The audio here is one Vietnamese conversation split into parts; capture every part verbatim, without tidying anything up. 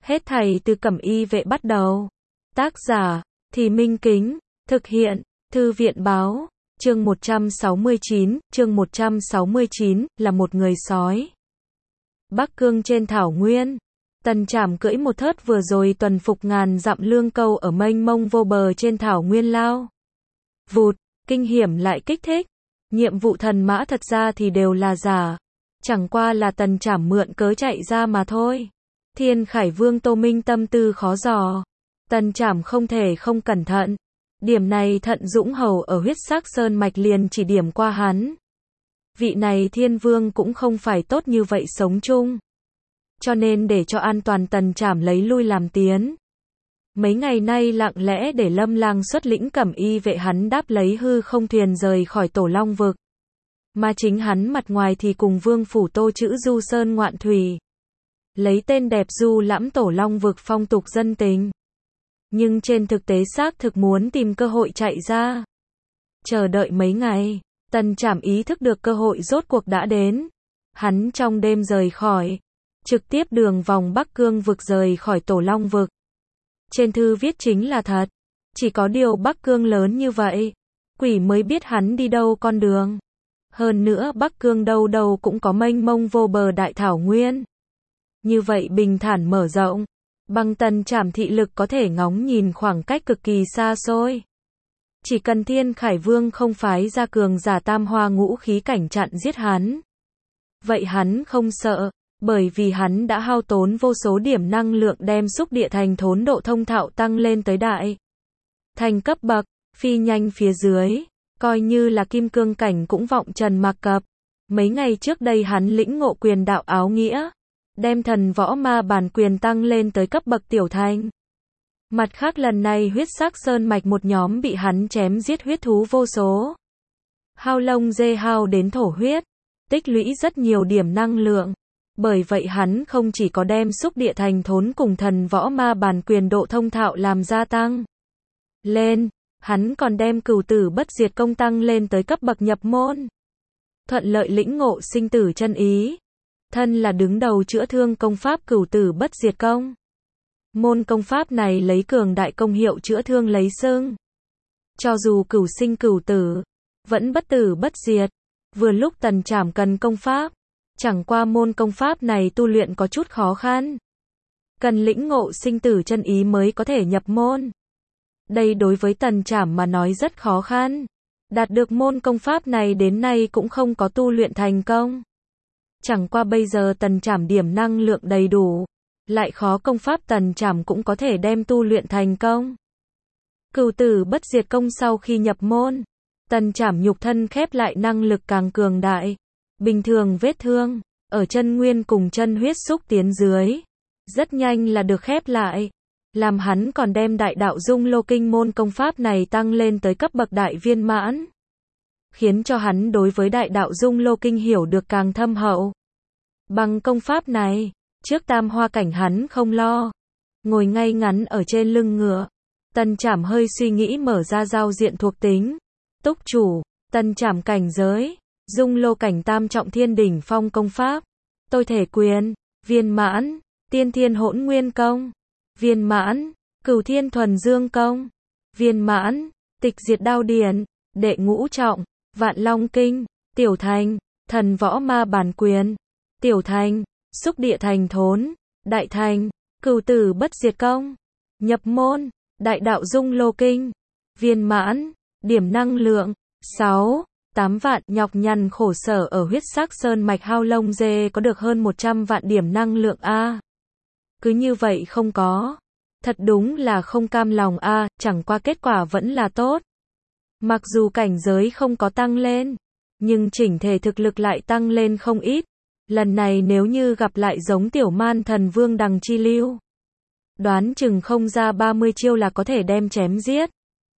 Hết thảy từ Cẩm Y vệ bắt đầu. Tác giả, Thì Minh Kính, thực hiện, Thư viện báo, chương một trăm sáu mươi chín, chương một trăm sáu mươi chín, là một người sói. Bắc Cương trên thảo nguyên, Tần Trảm cưỡi một thớt vừa rồi tuần phục ngàn dặm lương câu ở mênh mông vô bờ trên thảo nguyên lao. Vụt, kinh hiểm lại kích thích. Nhiệm vụ thần mã thật ra thì đều là giả. Chẳng qua là Tần Trảm mượn cớ chạy ra mà thôi. Thiên Khải Vương Tô Minh tâm tư khó dò. Tần Trảm không thể không cẩn thận. Điểm này Thận Dũng Hầu ở Huyết Sắc Sơn Mạch liền chỉ điểm qua hắn. Vị này Thiên Vương cũng không phải tốt như vậy sống chung. Cho nên để cho an toàn Tần Trảm lấy lui làm tiến. Mấy ngày nay lặng lẽ để Lâm Lang xuất lĩnh Cẩm Y vệ hắn đáp lấy hư không thuyền rời khỏi Tổ Long vực. Mà chính hắn mặt ngoài thì cùng Vương phủ tô chữ du sơn ngoạn thủy. Lấy tên đẹp du lãm Tổ Long vực phong tục dân tình. Nhưng trên thực tế xác thực muốn tìm cơ hội chạy ra. Chờ đợi mấy ngày, Tần Trảm ý thức được cơ hội rốt cuộc đã đến. Hắn trong đêm rời khỏi, trực tiếp đường vòng Bắc Cương vực rời khỏi Tổ Long vực. Trên thư viết chính là thật. Chỉ có điều Bắc Cương lớn như vậy, quỷ mới biết hắn đi đâu con đường. Hơn nữa Bắc Cương đâu đâu cũng có mênh mông vô bờ đại thảo nguyên. Như vậy bình thản mở rộng, bằng Tần Trảm thị lực có thể ngóng nhìn khoảng cách cực kỳ xa xôi. Chỉ cần Thiên Khải Vương không phái ra cường giả tam hoa ngũ khí cảnh chặn giết hắn. Vậy hắn không sợ, bởi vì hắn đã hao tốn vô số điểm năng lượng đem xúc địa thành thốn độ thông thạo tăng lên tới đại thành cấp bậc, phi nhanh phía dưới, coi như là kim cương cảnh cũng vọng trần mạc cập. Mấy ngày trước đây hắn lĩnh ngộ quyền đạo áo nghĩa, đem thần võ ma bản quyền tăng lên tới cấp bậc tiểu thành. Mặt khác lần này Huyết Sắc Sơn Mạch một nhóm bị hắn chém giết huyết thú vô số. Hao lông dê hao đến thổ huyết, tích lũy rất nhiều điểm năng lượng. Bởi vậy hắn không chỉ có đem xúc địa thành thốn cùng thần võ ma bản quyền độ thông thạo làm gia tăng lên, hắn còn đem cửu tử bất diệt công tăng lên tới cấp bậc nhập môn. Thuận lợi lĩnh ngộ sinh tử chân ý. Thân là đứng đầu chữa thương công pháp cửu tử bất diệt công. Môn công pháp này lấy cường đại công hiệu chữa thương lấy xưng. Cho dù cửu sinh cửu tử, vẫn bất tử bất diệt. Vừa lúc Tần Trảm cần công pháp. Chẳng qua môn công pháp này tu luyện có chút khó khăn. Cần lĩnh ngộ sinh tử chân ý mới có thể nhập môn. Đây đối với Tần Trảm mà nói rất khó khăn. Đạt được môn công pháp này đến nay cũng không có tu luyện thành công. Chẳng qua bây giờ Tần Trảm điểm năng lượng đầy đủ. Lại khó công pháp Tần Trảm cũng có thể đem tu luyện thành công. Cửu tử bất diệt công sau khi nhập môn, Tần Trảm nhục thân khép lại năng lực càng cường đại. Bình thường vết thương, ở chân nguyên cùng chân huyết xúc tiến dưới, rất nhanh là được khép lại. Làm hắn còn đem đại đạo dung lô kinh môn công pháp này tăng lên tới cấp bậc đại viên mãn. Khiến cho hắn đối với đại đạo dung lô kinh hiểu được càng thâm hậu. Bằng công pháp này, trước tam hoa cảnh hắn không lo. Ngồi ngay ngắn ở trên lưng ngựa. Tần Trảm hơi suy nghĩ mở ra giao diện thuộc tính. Túc chủ, Tần Trảm cảnh giới. Dung lô cảnh tam trọng thiên đỉnh phong công pháp. Tôi thể quyền, viên mãn, tiên thiên hỗn nguyên công, viên mãn, cửu thiên thuần dương công, viên mãn, tịch diệt đao điển, đệ ngũ trọng, vạn long kinh, tiểu thành, thần võ ma bản quyền, tiểu thành, xúc địa thành thốn, đại thành, cửu tử bất diệt công, nhập môn, đại đạo dung lô kinh, viên mãn, điểm năng lượng, sáu. tám vạn, nhọc nhằn khổ sở ở Huyết Sắc Sơn Mạch hao lông dê có được hơn một trăm vạn điểm năng lượng a. Cứ như vậy không có. Thật đúng là không cam lòng a, chẳng qua kết quả vẫn là tốt. Mặc dù cảnh giới không có tăng lên, nhưng chỉnh thể thực lực lại tăng lên không ít. Lần này nếu như gặp lại giống tiểu man thần vương Đằng Chi Lưu, đoán chừng không ra ba mươi chiêu là có thể đem chém giết.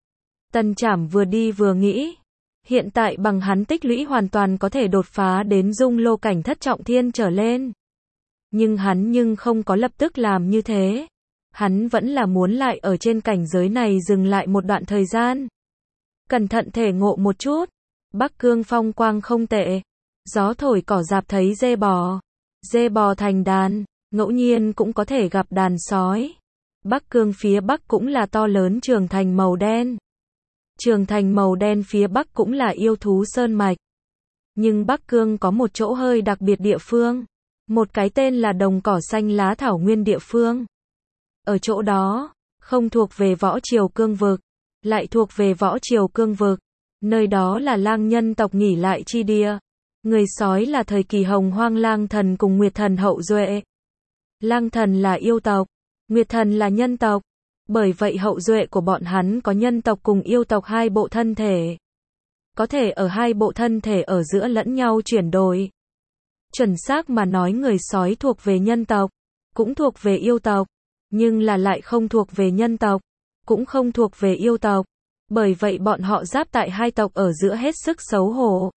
Tần Trảm vừa đi vừa nghĩ. Hiện tại bằng hắn tích lũy hoàn toàn có thể đột phá đến dung lô cảnh thất trọng thiên trở lên. Nhưng hắn nhưng không có lập tức làm như thế. Hắn vẫn là muốn lại ở trên cảnh giới này dừng lại một đoạn thời gian. Cẩn thận thể ngộ một chút. Bắc Cương phong quang không tệ. Gió thổi cỏ rạp thấy dê bò. Dê bò thành đàn. ngẫu nhiên cũng có thể gặp đàn sói. Bắc Cương phía Bắc cũng là to lớn trường thành màu đen. Trường thành màu đen phía Bắc cũng là yêu thú sơn mạch. Nhưng Bắc Cương có một chỗ hơi đặc biệt địa phương. Một cái tên là đồng cỏ xanh lá thảo nguyên địa phương. Ở chỗ đó, không thuộc về võ triều cương vực, lại thuộc về võ triều cương vực. Nơi đó là lang nhân tộc nghỉ lại chi địa. Người sói là thời kỳ hồng hoang lang thần cùng nguyệt thần hậu duệ. Lang thần là yêu tộc, nguyệt thần là nhân tộc. Bởi vậy hậu duệ của bọn hắn có nhân tộc cùng yêu tộc hai bộ thân thể. Có thể ở hai bộ thân thể ở giữa lẫn nhau chuyển đổi. Chuẩn xác mà nói người sói thuộc về nhân tộc, cũng thuộc về yêu tộc, nhưng là lại không thuộc về nhân tộc, cũng không thuộc về yêu tộc. Bởi vậy bọn họ giáp tại hai tộc ở giữa hết sức xấu hổ.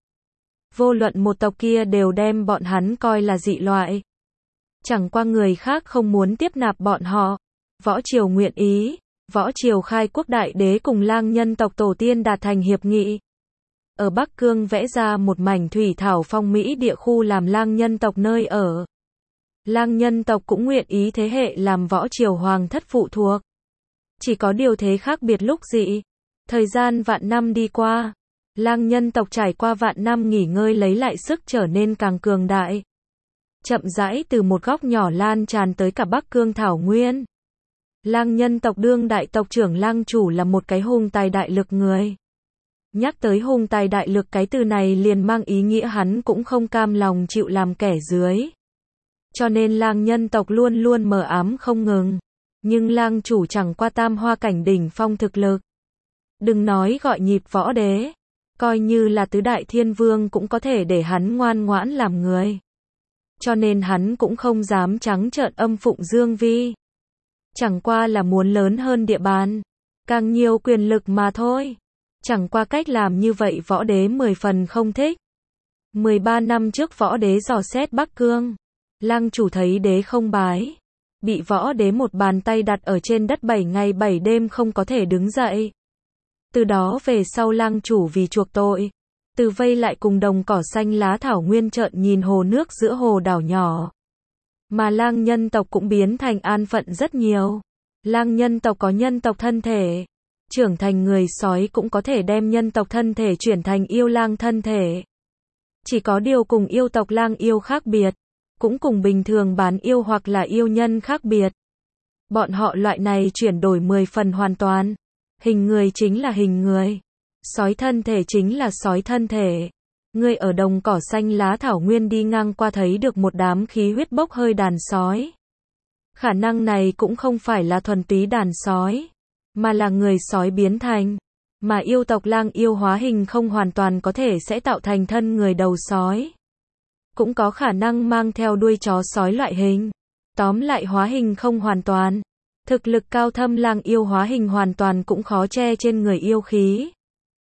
Vô luận một tộc kia đều đem bọn hắn coi là dị loại. Chẳng qua người khác không muốn tiếp nạp bọn họ. Võ triều nguyện ý, võ triều khai quốc đại đế cùng lang nhân tộc tổ tiên đạt thành hiệp nghị. Ở Bắc Cương vẽ ra một mảnh thủy thảo phong mỹ địa khu làm lang nhân tộc nơi ở. Lang nhân tộc cũng nguyện ý thế hệ làm võ triều hoàng thất phụ thuộc. Chỉ có điều thế khác biệt lúc dị. Thời gian vạn năm đi qua, lang nhân tộc trải qua vạn năm nghỉ ngơi lấy lại sức trở nên càng cường đại. Chậm rãi từ một góc nhỏ lan tràn tới cả Bắc Cương thảo nguyên. Lang nhân tộc đương đại tộc trưởng lang chủ là một cái hùng tài đại lực người. Nhắc tới hùng tài đại lực cái từ này liền mang ý nghĩa hắn cũng không cam lòng chịu làm kẻ dưới. Cho nên lang nhân tộc luôn luôn mờ ám không ngừng. Nhưng lang chủ chẳng qua tam hoa cảnh đỉnh phong thực lực. Đừng nói gọi nhịp võ đế. Coi như là tứ đại thiên vương cũng có thể để hắn ngoan ngoãn làm người. Cho nên hắn cũng không dám trắng trợn âm phụng Dương Vi. Chẳng qua là muốn lớn hơn địa bàn. Càng nhiều quyền lực mà thôi. Chẳng qua cách làm như vậy võ đế mười phần không thích. mười ba năm trước võ đế dò xét Bắc Cương. Lang chủ thấy đế không bái. Bị võ đế một bàn tay đặt ở trên đất bảy ngày bảy đêm không có thể đứng dậy. Từ đó về sau lang chủ vì chuộc tội. Từ vây lại cùng đồng cỏ xanh lá thảo nguyên trợn nhìn hồ nước giữa hồ đảo nhỏ. Mà lang nhân tộc cũng biến thành an phận rất nhiều. Lang nhân tộc có nhân tộc thân thể. Trưởng thành người sói cũng có thể đem nhân tộc thân thể chuyển thành yêu lang thân thể. Chỉ có điều cùng yêu tộc lang yêu khác biệt. Cũng cùng bình thường bán yêu hoặc là yêu nhân khác biệt. Bọn họ loại này chuyển đổi mười phần hoàn toàn. Hình người chính là hình người. Sói thân thể chính là sói thân thể. Ngươi ở đồng cỏ xanh lá thảo nguyên đi ngang qua thấy được một đám khí huyết bốc hơi đàn sói. Khả năng này cũng không phải là thuần túy đàn sói, mà là người sói biến thành. Mà yêu tộc lang yêu hóa hình không hoàn toàn có thể sẽ tạo thành thân người đầu sói. Cũng có khả năng mang theo đuôi chó sói loại hình. Tóm lại hóa hình không hoàn toàn. Thực lực cao thâm lang yêu hóa hình hoàn toàn cũng khó che trên người yêu khí.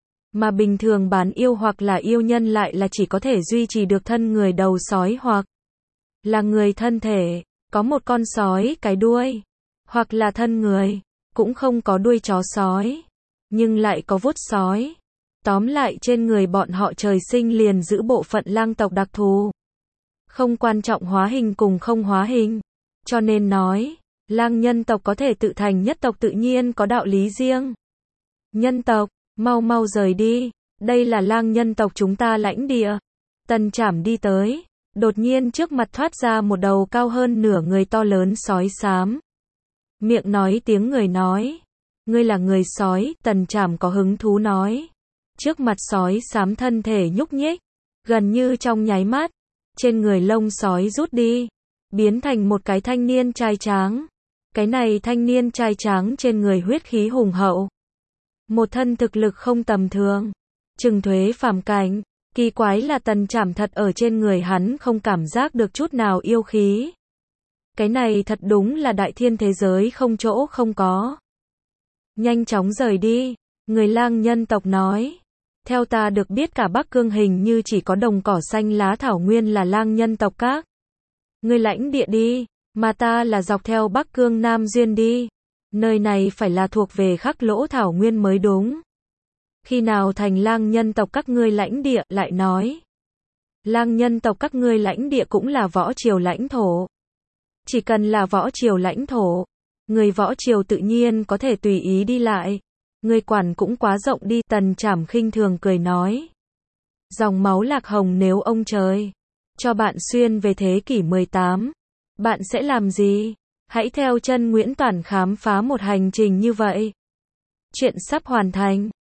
Mà bình thường bán yêu hoặc là yêu nhân lại là chỉ có thể duy trì được thân người đầu sói hoặc là người thân thể, có một con sói cái đuôi, hoặc là thân người, cũng không có đuôi chó sói, nhưng lại có vuốt sói. Tóm lại trên người bọn họ trời sinh liền giữ bộ phận lang tộc đặc thù. Không quan trọng hóa hình cùng không hóa hình. Cho nên nói, lang nhân tộc có thể tự thành nhất tộc tự nhiên có đạo lý riêng. Nhân tộc, mau mau rời đi, đây là lang nhân tộc chúng ta lãnh địa. Tần Trảm đi tới, đột nhiên trước mặt thoát ra một đầu cao hơn nửa người to lớn sói xám. Miệng nói tiếng người nói, ngươi là người sói, Tần Trảm có hứng thú nói. Trước mặt sói xám thân thể nhúc nhích, gần như trong nháy mắt, trên người lông sói rút đi, biến thành một cái thanh niên trai tráng. Cái này thanh niên trai tráng trên người huyết khí hùng hậu. Một thân thực lực không tầm thường. Trừng thuế phàm cảnh. Kỳ quái là Tần Trảm thật ở trên người hắn không cảm giác được chút nào yêu khí. Cái này thật đúng là đại thiên thế giới không chỗ không có. Nhanh chóng rời đi. Người lang nhân tộc nói. Theo ta được biết cả Bắc Cương hình như chỉ có đồng cỏ xanh lá thảo nguyên là lang nhân tộc các. Người lãnh địa đi. Mà ta là dọc theo Bắc Cương Nam Duyên đi. Nơi này phải là thuộc về Khắc Lỗ Thảo Nguyên mới đúng. Khi nào thành lang nhân tộc các ngươi lãnh địa, lại nói. Lang nhân tộc các ngươi lãnh địa cũng là võ triều lãnh thổ. Chỉ cần là võ triều lãnh thổ, người võ triều tự nhiên có thể tùy ý đi lại. Người quản cũng quá rộng đi, Tần Trảm khinh thường cười nói. Dòng máu Lạc Hồng nếu ông trời cho bạn xuyên về thế kỷ mười tám, bạn sẽ làm gì? Hãy theo chân Nguyễn Toản khám phá một hành trình như vậy. Chuyện sắp hoàn thành.